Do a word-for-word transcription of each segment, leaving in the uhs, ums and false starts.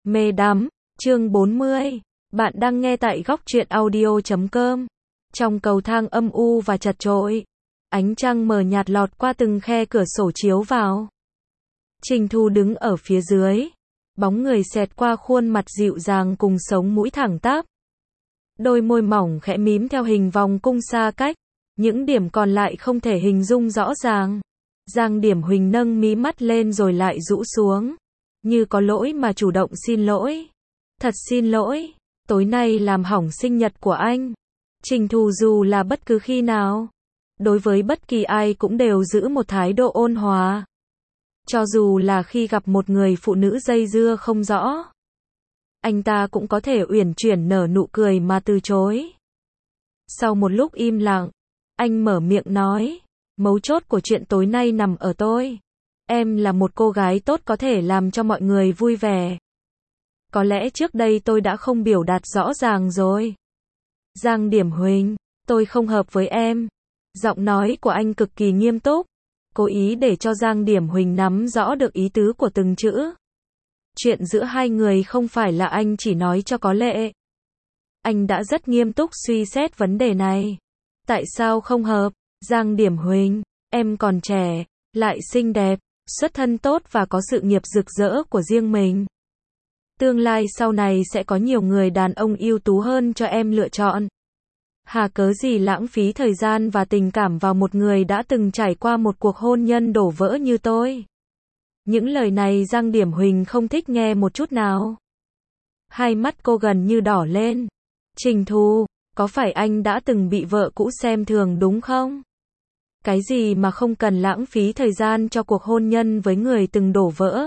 Mê đắm, chương bốn mươi. Bạn đang nghe tại góc truyện audio chấm com. Trong cầu thang âm u và chật chội, ánh trăng mờ nhạt lọt qua từng khe cửa sổ chiếu vào. Trình Thu đứng ở phía dưới, bóng người xẹt qua khuôn mặt dịu dàng cùng sống mũi thẳng tắp. Đôi môi mỏng khẽ mím theo hình vòng cung xa cách, những điểm còn lại không thể hình dung rõ ràng. Giang Điểm Huỳnh nâng mí mắt lên rồi lại rũ xuống, như có lỗi mà chủ động xin lỗi. Thật xin lỗi, tối nay làm hỏng sinh nhật của anh. Trình Thu dù là bất cứ khi nào, đối với bất kỳ ai cũng đều giữ một thái độ ôn hòa. Cho dù là khi gặp một người phụ nữ dây dưa không rõ, anh ta cũng có thể uyển chuyển nở nụ cười mà từ chối. Sau một lúc im lặng, anh mở miệng nói, mấu chốt của chuyện tối nay nằm ở tôi. Em là một cô gái tốt có thể làm cho mọi người vui vẻ. Có lẽ trước đây tôi đã không biểu đạt rõ ràng rồi. Giang Điểm Huỳnh, tôi không hợp với em. Giọng nói của anh cực kỳ nghiêm túc, cố ý để cho Giang Điểm Huỳnh nắm rõ được ý tứ của từng chữ. Chuyện giữa hai người không phải là anh chỉ nói cho có lệ. Anh đã rất nghiêm túc suy xét vấn đề này. Tại sao không hợp? Giang Điểm Huỳnh, em còn trẻ, lại xinh đẹp, xuất thân tốt và có sự nghiệp rực rỡ của riêng mình. Tương lai sau này sẽ có nhiều người đàn ông ưu tú hơn cho em lựa chọn. Hà cớ gì lãng phí thời gian và tình cảm vào một người đã từng trải qua một cuộc hôn nhân đổ vỡ như tôi. Những lời này Giang Điểm Huỳnh không thích nghe một chút nào. Hai mắt cô gần như đỏ lên. Trình Thu, có phải anh đã từng bị vợ cũ xem thường đúng không? Cái gì mà không cần lãng phí thời gian cho cuộc hôn nhân với người từng đổ vỡ?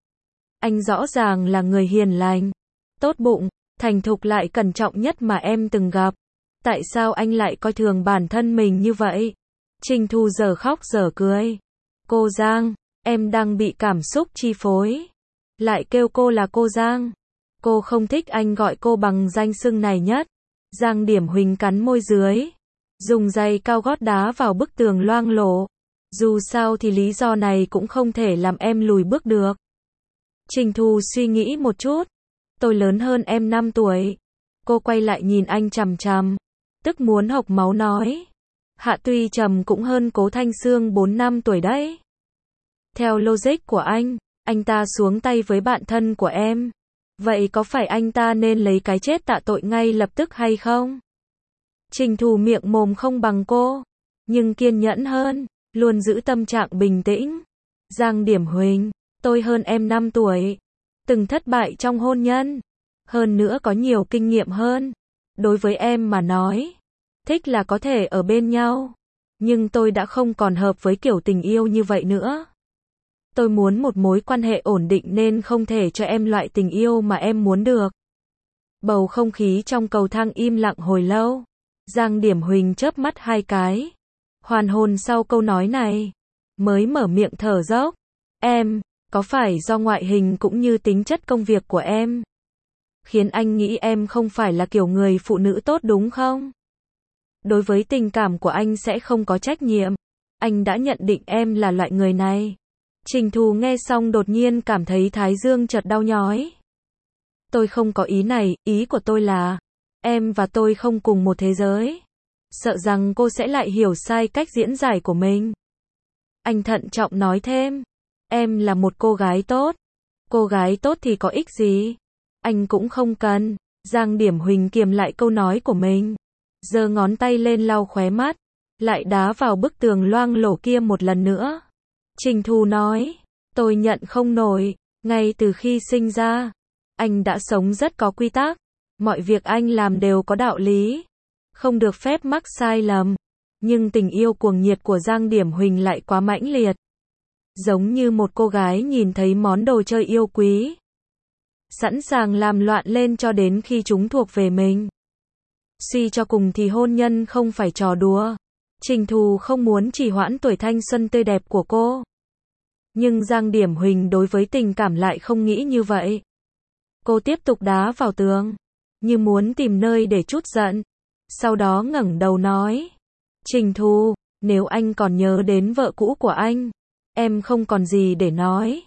Anh rõ ràng là người hiền lành, tốt bụng, thành thục lại cẩn trọng nhất mà em từng gặp. Tại sao anh lại coi thường bản thân mình như vậy? Trình Thu giờ khóc giờ cười. Cô Giang, em đang bị cảm xúc chi phối. Lại kêu cô là cô Giang. Cô không thích anh gọi cô bằng danh xưng này nhất. Giang Điểm Huỳnh cắn môi dưới, dùng giày cao gót đá vào bức tường loang lổ. Dù sao thì lý do này cũng không thể làm em lùi bước được. Trình Thu suy nghĩ một chút. Tôi lớn hơn em năm tuổi. Cô quay lại nhìn anh chằm chằm, tức muốn hộc máu nói. Hạ Tuy Trầm cũng hơn Cố Thanh Sương bốn năm tuổi đấy. Theo logic của anh, anh ta xuống tay với bạn thân của em. Vậy có phải anh ta nên lấy cái chết tạ tội ngay lập tức hay không? Trình Thu miệng mồm không bằng cô, nhưng kiên nhẫn hơn, luôn giữ tâm trạng bình tĩnh. Giang Điểm Huỳnh, tôi hơn em năm tuổi, từng thất bại trong hôn nhân, hơn nữa có nhiều kinh nghiệm hơn. Đối với em mà nói, thích là có thể ở bên nhau, nhưng tôi đã không còn hợp với kiểu tình yêu như vậy nữa. Tôi muốn một mối quan hệ ổn định nên không thể cho em loại tình yêu mà em muốn được. Bầu không khí trong cầu thang im lặng hồi lâu. Giang Điểm Huỳnh chớp mắt hai cái, hoàn hồn sau câu nói này, mới mở miệng thở dốc. Em, có phải do ngoại hình cũng như tính chất công việc của em khiến anh nghĩ em không phải là kiểu người phụ nữ tốt đúng không? Đối với tình cảm của anh sẽ không có trách nhiệm. Anh đã nhận định em là loại người này. Trình Thu nghe xong đột nhiên cảm thấy thái dương chợt đau nhói. Tôi không có ý này, ý của tôi là em và tôi không cùng một thế giới. Sợ rằng cô sẽ lại hiểu sai cách diễn giải của mình. Anh thận trọng nói thêm, em là một cô gái tốt. Cô gái tốt thì có ích gì? Anh cũng không cần. Giang Điểm Huỳnh kiềm lại câu nói của mình, giơ ngón tay lên lau khóe mắt, lại đá vào bức tường loang lổ kia một lần nữa. Trình Thu nói, tôi nhận không nổi, ngay từ khi sinh ra, anh đã sống rất có quy tắc, mọi việc anh làm đều có đạo lý, không được phép mắc sai lầm, nhưng tình yêu cuồng nhiệt của Giang Điểm Huỳnh lại quá mãnh liệt. Giống như một cô gái nhìn thấy món đồ chơi yêu quý, sẵn sàng làm loạn lên cho đến khi chúng thuộc về mình. Suy cho cùng thì hôn nhân không phải trò đùa. Trình Thu không muốn trì hoãn tuổi thanh xuân tươi đẹp của cô. Nhưng Giang Điểm Huỳnh đối với tình cảm lại không nghĩ như vậy. Cô tiếp tục đá vào tường, như muốn tìm nơi để trút giận. Sau đó ngẩng đầu nói, Trình Thu, nếu anh còn nhớ đến vợ cũ của anh, em không còn gì để nói.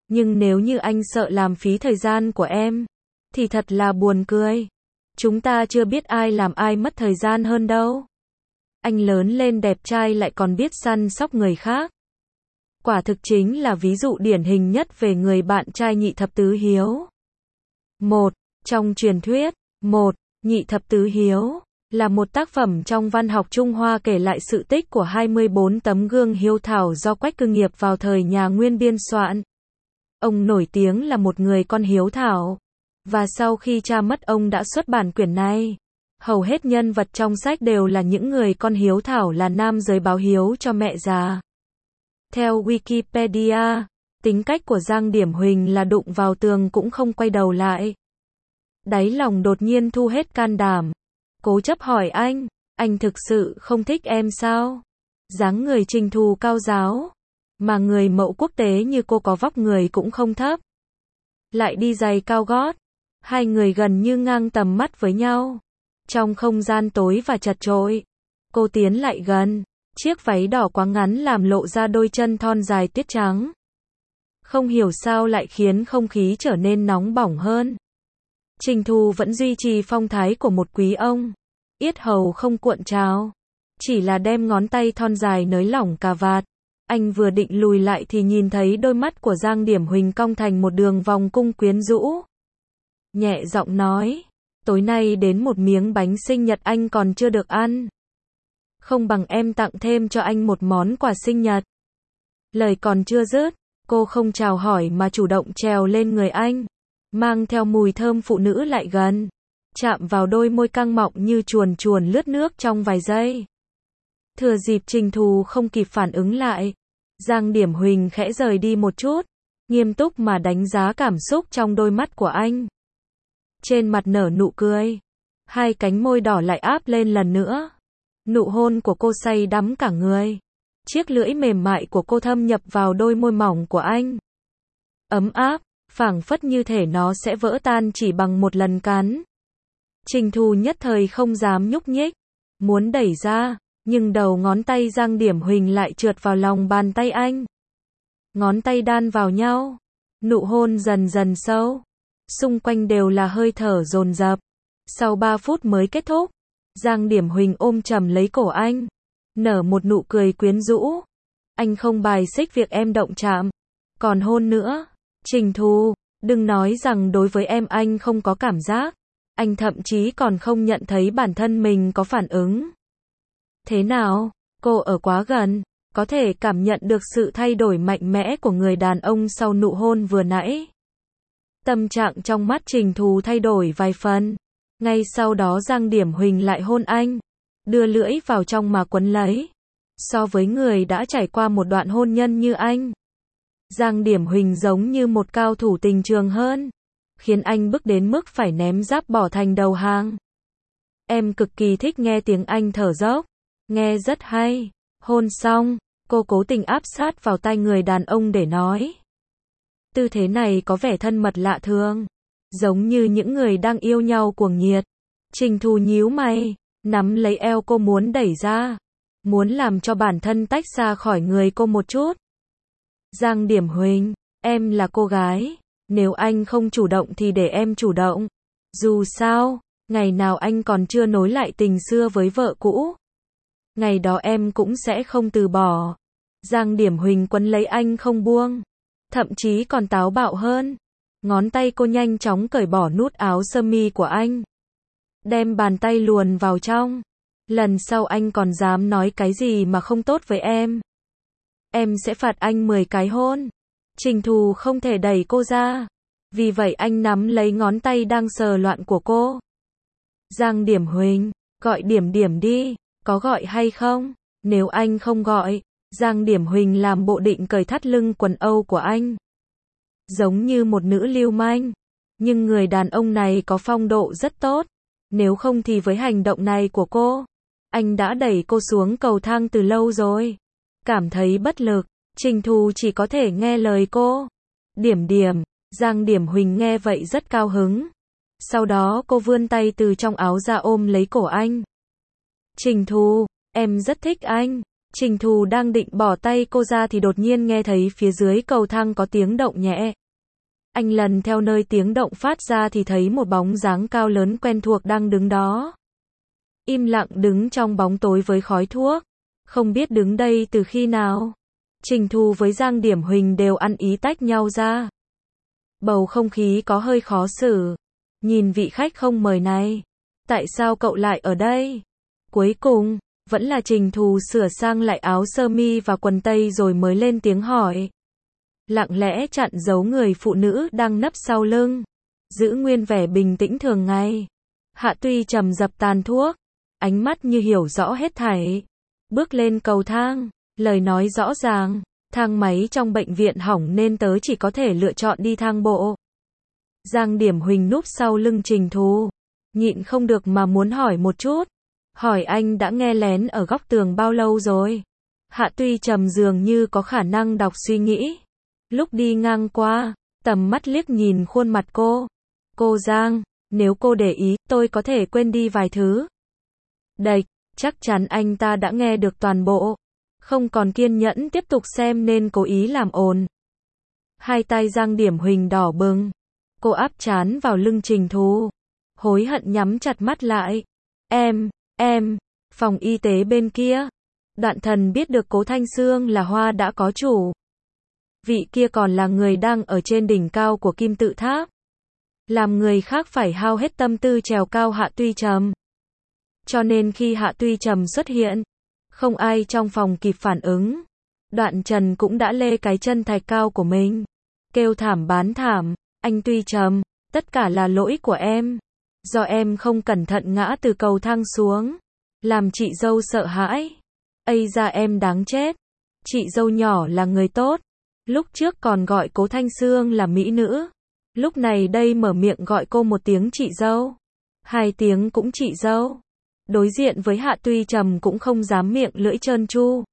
Nhưng nếu như anh sợ làm phí thời gian của em, thì thật là buồn cười. Chúng ta chưa biết ai làm ai mất thời gian hơn đâu. Anh lớn lên đẹp trai lại còn biết săn sóc người khác. Quả thực chính là ví dụ điển hình nhất về người bạn trai nhị thập tứ hiếu. một. Trong truyền thuyết, một. Nhị thập tứ hiếu là một tác phẩm trong văn học Trung Hoa kể lại sự tích của hai mươi bốn tấm gương hiếu thảo do Quách Cư Nghiệp vào thời nhà Nguyên biên soạn. Ông nổi tiếng là một người con hiếu thảo, và sau khi cha mất ông đã xuất bản quyển này. Hầu hết nhân vật trong sách đều là những người con hiếu thảo là nam giới báo hiếu cho mẹ già. Theo Wikipedia, tính cách của Giang Điểm Huỳnh là đụng vào tường cũng không quay đầu lại. Đáy lòng đột nhiên thu hết can đảm, cố chấp hỏi anh, anh thực sự không thích em sao? Dáng người Trình Thù cao giáo, mà người mẫu quốc tế như cô có vóc người cũng không thấp. Lại đi giày cao gót, hai người gần như ngang tầm mắt với nhau. Trong không gian tối và chật chội, cô tiến lại gần, chiếc váy đỏ quá ngắn làm lộ ra đôi chân thon dài tuyết trắng. Không hiểu sao lại khiến không khí trở nên nóng bỏng hơn. Trình Thù vẫn duy trì phong thái của một quý ông, yết hầu không cuộn trào, chỉ là đem ngón tay thon dài nới lỏng cà vạt. Anh vừa định lùi lại thì nhìn thấy đôi mắt của Giang Điểm Huỳnh cong thành một đường vòng cung quyến rũ. Nhẹ giọng nói, tối nay đến một miếng bánh sinh nhật anh còn chưa được ăn. Không bằng em tặng thêm cho anh một món quà sinh nhật. Lời còn chưa dứt, cô không chào hỏi mà chủ động trèo lên người anh, mang theo mùi thơm phụ nữ lại gần, chạm vào đôi môi căng mọng như chuồn chuồn lướt nước trong vài giây. Thừa dịp Trình Thù không kịp phản ứng lại, Giang Điểm Huỳnh khẽ rời đi một chút, nghiêm túc mà đánh giá cảm xúc trong đôi mắt của anh. Trên mặt nở nụ cười, hai cánh môi đỏ lại áp lên lần nữa. Nụ hôn của cô say đắm cả người. Chiếc lưỡi mềm mại của cô thâm nhập vào đôi môi mỏng của anh. Ấm áp, phảng phất như thể nó sẽ vỡ tan chỉ bằng một lần cắn. Trình Thù nhất thời không dám nhúc nhích, muốn đẩy ra, nhưng đầu ngón tay Giang Điểm Huỳnh lại trượt vào lòng bàn tay anh. Ngón tay đan vào nhau, nụ hôn dần dần sâu, xung quanh đều là hơi thở dồn dập. Sau ba phút mới kết thúc, Giang Điểm Huỳnh ôm chầm lấy cổ anh, nở một nụ cười quyến rũ. Anh không bài xích việc em động chạm, còn hôn nữa. Trình Thù, đừng nói rằng đối với em anh không có cảm giác. Anh thậm chí còn không nhận thấy bản thân mình có phản ứng. Thế nào? Cô ở quá gần, có thể cảm nhận được sự thay đổi mạnh mẽ của người đàn ông sau nụ hôn vừa nãy. Tâm trạng trong mắt Trình Thù thay đổi vài phần. Ngay sau đó Giang Điểm Huỳnh lại hôn anh, đưa lưỡi vào trong mà quấn lấy. So với người đã trải qua một đoạn hôn nhân như anh, Giang Điểm Huỳnh giống như một cao thủ tình trường hơn, khiến anh bức đến mức phải ném giáp bỏ thành đầu hàng. Em cực kỳ thích nghe tiếng anh thở dốc, nghe rất hay. Hôn xong, cô cố tình áp sát vào tai người đàn ông để nói. Tư thế này có vẻ thân mật lạ thường, giống như những người đang yêu nhau cuồng nhiệt. Trình Thù nhíu mày, nắm lấy eo cô muốn đẩy ra, muốn làm cho bản thân tách ra khỏi người cô một chút. Giang Điểm Huỳnh, em là cô gái, nếu anh không chủ động thì để em chủ động. Dù sao, ngày nào anh còn chưa nối lại tình xưa với vợ cũ, ngày đó em cũng sẽ không từ bỏ. Giang Điểm Huỳnh quấn lấy anh không buông, thậm chí còn táo bạo hơn. Ngón tay cô nhanh chóng cởi bỏ nút áo sơ mi của anh, đem bàn tay luồn vào trong. Lần sau anh còn dám nói cái gì mà không tốt với em, em sẽ phạt anh mười cái hôn. Trình Thù không thể đẩy cô ra, vì vậy anh nắm lấy ngón tay đang sờ loạn của cô. Giang Điểm Huỳnh, gọi Điểm Điểm đi, có gọi hay không? Nếu anh không gọi, Giang Điểm Huỳnh làm bộ định cởi thắt lưng quần âu của anh, giống như một nữ lưu manh. Nhưng người đàn ông này có phong độ rất tốt, nếu không thì với hành động này của cô, anh đã đẩy cô xuống cầu thang từ lâu rồi. Cảm thấy bất lực, Trình Thù chỉ có thể nghe lời cô. Điểm Điểm, Giang Điểm Huỳnh nghe vậy rất cao hứng. Sau đó cô vươn tay từ trong áo ra ôm lấy cổ anh. Trình Thù, em rất thích anh, Trình Thù đang định bỏ tay cô ra thì đột nhiên nghe thấy phía dưới cầu thang có tiếng động nhẹ. Anh lần theo nơi tiếng động phát ra thì thấy một bóng dáng cao lớn quen thuộc đang đứng đó. Im lặng đứng trong bóng tối với khói thuốc. Không biết đứng đây từ khi nào. Trình Thù với Giang Điểm Huỳnh đều ăn ý tách nhau ra. Bầu không khí có hơi khó xử. Nhìn vị khách không mời này. Tại sao cậu lại ở đây? Cuối cùng, vẫn là Trình Thù sửa sang lại áo sơ mi và quần tây rồi mới lên tiếng hỏi. Lặng lẽ chặn giấu người phụ nữ đang nấp sau lưng. Giữ nguyên vẻ bình tĩnh thường ngày. Hạ Tuy trầm dập tàn thuốc. Ánh mắt như hiểu rõ hết thảy. Bước lên cầu thang. Lời nói rõ ràng. Thang máy trong bệnh viện hỏng nên tớ chỉ có thể lựa chọn đi thang bộ. Giang Điểm Huỳnh núp sau lưng Trình Thù. Nhịn không được mà muốn hỏi một chút. Hỏi anh đã nghe lén ở góc tường bao lâu rồi? Hạ Tuy trầm dường như có khả năng đọc suy nghĩ. Lúc đi ngang qua, tầm mắt liếc nhìn khuôn mặt cô. Cô Giang, nếu cô để ý, tôi có thể quên đi vài thứ. Đệch, chắc chắn anh ta đã nghe được toàn bộ. Không còn kiên nhẫn tiếp tục xem nên cố ý làm ồn. Hai tay Giang Điểm Huỳnh đỏ bừng. Cô áp trán vào lưng Trình Thù. Hối hận nhắm chặt mắt lại. Em, em, phòng y tế bên kia. Đoạn Thần biết được Cố Thanh Sương là hoa đã có chủ. Vị kia còn là người đang ở trên đỉnh cao của kim tự tháp. Làm người khác phải hao hết tâm tư trèo cao Hạ Tuy Trầm. Cho nên khi Hạ Tuy Trầm xuất hiện, không ai trong phòng kịp phản ứng. Đoạn Trần cũng đã lê cái chân thạch cao của mình. Kêu thảm bán thảm, anh Tuy Trầm, tất cả là lỗi của em. Do em không cẩn thận ngã từ cầu thang xuống. Làm chị dâu sợ hãi. Ây da em đáng chết. Chị dâu nhỏ là người tốt. Lúc trước còn gọi Cố Thanh Sương là mỹ nữ. Lúc này đây mở miệng gọi cô một tiếng chị dâu. Hai tiếng cũng chị dâu. Đối diện với Hạ Tuy Trầm cũng không dám miệng lưỡi trơn tru.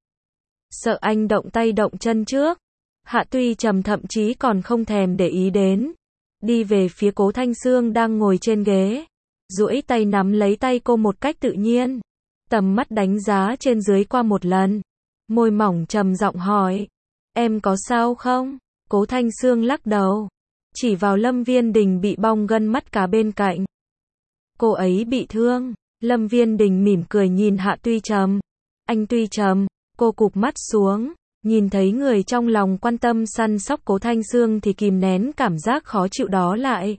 Sợ anh động tay động chân trước. Hạ Tuy Trầm thậm chí còn không thèm để ý đến. Đi về phía Cố Thanh Sương đang ngồi trên ghế. Duỗi tay nắm lấy tay cô một cách tự nhiên. Tầm mắt đánh giá trên dưới qua một lần. Môi mỏng trầm giọng hỏi. Em có sao không? Cố Thanh Sương lắc đầu. Chỉ vào Lâm Viên Đình bị bong gân mắt cá bên cạnh. Cô ấy bị thương. Lâm Viên Đình mỉm cười nhìn Hạ Tuy Trầm. Anh Tuy Trầm. Cô cụp mắt xuống. Nhìn thấy người trong lòng quan tâm săn sóc Cố Thanh Sương thì kìm nén cảm giác khó chịu đó lại.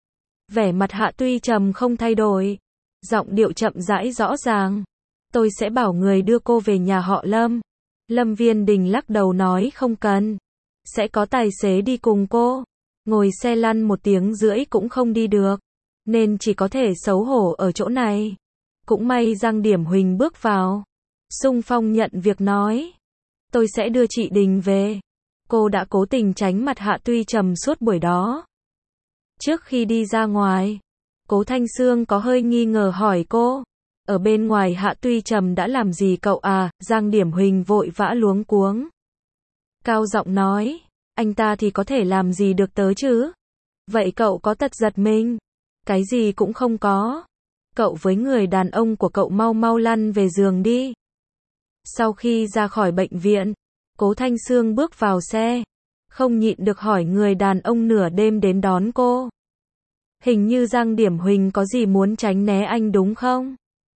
Vẻ mặt Hạ Tuy Trầm không thay đổi. Giọng điệu chậm rãi rõ ràng. Tôi sẽ bảo người đưa cô về nhà họ Lâm. Lâm Viên Đình lắc đầu nói không cần. Sẽ có tài xế đi cùng cô. Ngồi xe lăn một tiếng rưỡi cũng không đi được. Nên chỉ có thể xấu hổ ở chỗ này. Cũng may Giang Điểm Huỳnh bước vào. Xung phong nhận việc nói. Tôi sẽ đưa chị Đình về. Cô đã cố tình tránh mặt Hạ Tuy Trầm suốt buổi đó. Trước khi đi ra ngoài, Cố Thanh Sương có hơi nghi ngờ hỏi cô. Ở bên ngoài Hạ Tuy Trầm đã làm gì cậu à? Giang Điểm Huỳnh vội vã luống cuống. Cao giọng nói. Anh ta thì có thể làm gì được tớ chứ? Vậy cậu có tật giật mình? Cái gì cũng không có. Cậu với người đàn ông của cậu mau mau lăn về giường đi. Sau khi ra khỏi bệnh viện, Cố Thanh Sương bước vào xe. Không nhịn được hỏi người đàn ông nửa đêm đến đón cô. Hình như Giang Điểm Huỳnh có gì muốn tránh né anh đúng không?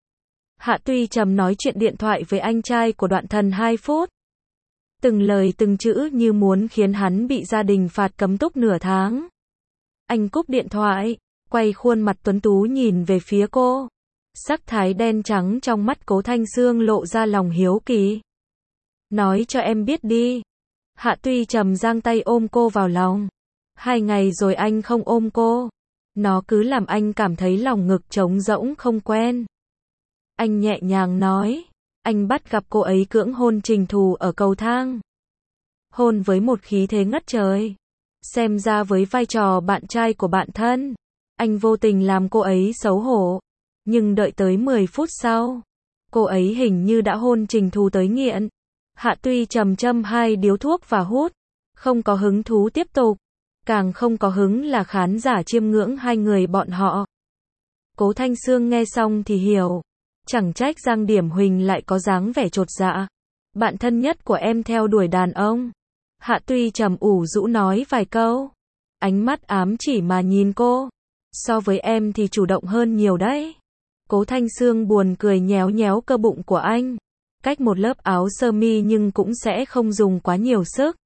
Hạ Tuy Trầm nói chuyện điện thoại với anh trai của Đoạn Thần hai phút. Từng lời từng chữ như muốn khiến hắn bị gia đình phạt cấm túc nửa tháng. Anh cúp điện thoại, quay khuôn mặt tuấn tú nhìn về phía cô. Sắc thái đen trắng trong mắt Cố Thanh Sương lộ ra lòng hiếu kỳ. Nói cho em biết đi. Hạ Tuy Trầm giang tay ôm cô vào lòng. Hai ngày rồi anh không ôm cô. Nó cứ làm anh cảm thấy lòng ngực trống rỗng không quen. Anh nhẹ nhàng nói. Anh bắt gặp cô ấy cưỡng hôn Trình Thù ở cầu thang. Hôn với một khí thế ngất trời. Xem ra với vai trò bạn trai của bạn thân, anh vô tình làm cô ấy xấu hổ. Nhưng đợi tới mười phút sau, cô ấy hình như đã hôn Trình Thù tới nghiện. Hạ Tuy Trầm châm hai điếu thuốc và hút. Không có hứng thú tiếp tục. Càng không có hứng là khán giả chiêm ngưỡng hai người bọn họ. Cố Thanh Sương nghe xong thì hiểu. Chẳng trách Giang Điểm Huỳnh lại có dáng vẻ chột dạ. Bạn thân nhất của em theo đuổi đàn ông. Hạ Tuy Trầm ủ rũ nói vài câu. Ánh mắt ám chỉ mà nhìn cô. So với em thì chủ động hơn nhiều đấy. Cố Thanh Sương buồn cười nhéo nhéo cơ bụng của anh. Cách một lớp áo sơ mi nhưng cũng sẽ không dùng quá nhiều sức.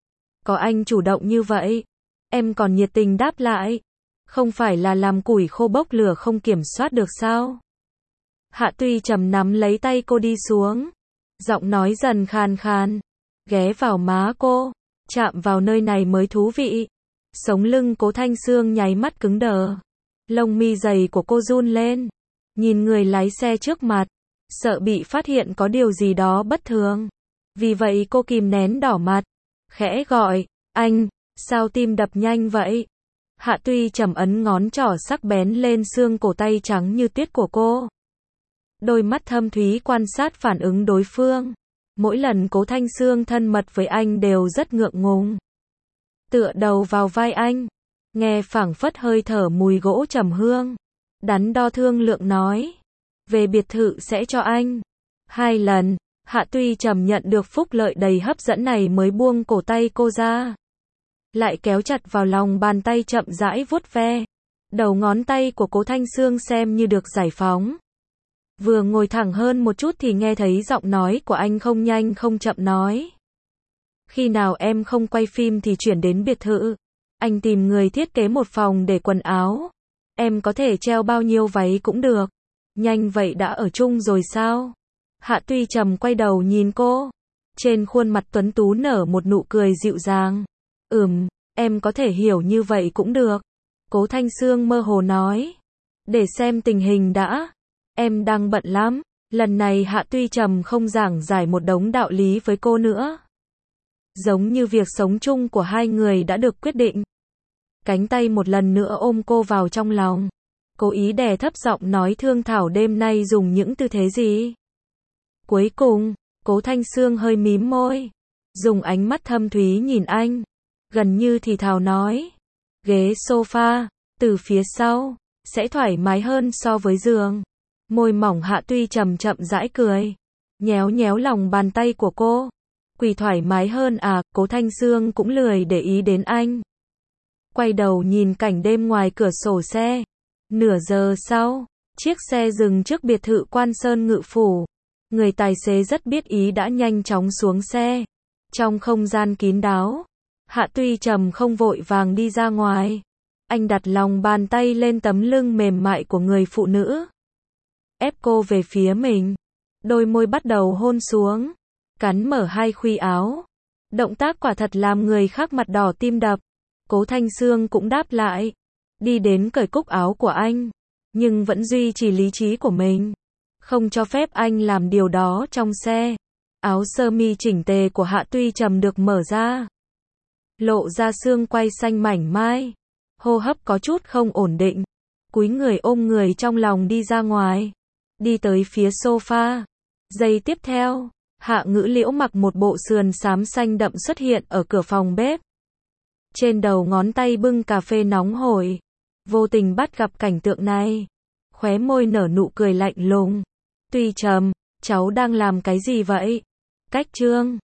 Có anh chủ động như vậy, em còn nhiệt tình đáp lại. Không phải là làm củi khô bốc lửa không kiểm soát được sao? Hạ Tuy Trầm nắm lấy tay cô đi xuống. Giọng nói dần khàn khàn. Ghé vào má cô. Chạm vào nơi này mới thú vị. Sống lưng Cố Thanh Sương nháy mắt cứng đờ. Lông mi dày của cô run lên. Nhìn người lái xe trước mặt. Sợ bị phát hiện có điều gì đó bất thường. Vì vậy cô kìm nén đỏ mặt. Khẽ gọi, anh, sao tim đập nhanh vậy? Hạ Tuy Trầm ấn ngón trỏ sắc bén lên xương cổ tay trắng như tuyết của cô. Đôi mắt thâm thúy quan sát phản ứng đối phương. Mỗi lần Cố Thanh Sương thân mật với anh đều rất ngượng ngùng. Tựa đầu vào vai anh, nghe phảng phất hơi thở mùi gỗ trầm hương. Đắn đo thương lượng nói, về biệt thự sẽ cho anh. Hai lần, Hạ Tuy Trầm nhận được phúc lợi đầy hấp dẫn này mới buông cổ tay cô ra. Lại kéo chặt vào lòng bàn tay chậm rãi vuốt ve. Đầu ngón tay của Cố Thanh Sương xem như được giải phóng. Vừa ngồi thẳng hơn một chút thì nghe thấy giọng nói của anh không nhanh không chậm nói. Khi nào em không quay phim thì chuyển đến biệt thự. Anh tìm người thiết kế một phòng để quần áo. Em có thể treo bao nhiêu váy cũng được. Nhanh vậy đã ở chung rồi sao? Hạ Tuy Trầm quay đầu nhìn cô. Trên khuôn mặt tuấn tú nở một nụ cười dịu dàng. Ừm, em có thể hiểu như vậy cũng được. Cố Thanh Sương mơ hồ nói. Để xem tình hình đã. Em đang bận lắm. Lần này Hạ Tuy Trầm không giảng giải một đống đạo lý với cô nữa. Giống như việc sống chung của hai người đã được quyết định. Cánh tay một lần nữa ôm cô vào trong lòng. Cố ý đè thấp giọng nói thương thảo đêm nay dùng những tư thế gì. Cuối cùng, Cố Thanh Sương hơi mím môi. Dùng ánh mắt thâm thúy nhìn anh. Gần như thì thào nói. Ghế sofa, từ phía sau, sẽ thoải mái hơn so với giường. Môi mỏng Hạ Tuy Trầm chậm rãi cười. Nhéo nhéo lòng bàn tay của cô. Quỳ thoải mái hơn à, Cố Thanh Sương cũng lười để ý đến anh. Quay đầu nhìn cảnh đêm ngoài cửa sổ xe. Nửa giờ sau, chiếc xe dừng trước biệt thự Quan Sơn Ngự Phủ. Người tài xế rất biết ý đã nhanh chóng xuống xe. Trong không gian kín đáo, Hạ Tuy Trầm không vội vàng đi ra ngoài. Anh đặt lòng bàn tay lên tấm lưng mềm mại của người phụ nữ. Ép cô về phía mình. Đôi môi bắt đầu hôn xuống. Cắn mở hai khuy áo. Động tác quả thật làm người khác mặt đỏ tim đập. Cố Thanh Sương cũng đáp lại. Đi đến cởi cúc áo của anh. Nhưng vẫn duy trì lý trí của mình. Không cho phép anh làm điều đó trong xe. Áo sơ mi chỉnh tề của Hạ Tuy Trầm được mở ra. Lộ ra xương quai xanh mảnh mai. Hô hấp có chút không ổn định. Cúi người ôm người trong lòng đi ra ngoài. Đi tới phía sofa. Giây tiếp theo, Hạ Ngữ Liễu mặc một bộ sườn xám xanh đậm xuất hiện ở cửa phòng bếp. Trên đầu ngón tay bưng cà phê nóng hổi. Vô tình bắt gặp cảnh tượng này. Khóe môi nở nụ cười lạnh lùng. Tuy Trầm, cháu đang làm cái gì vậy? Cách chương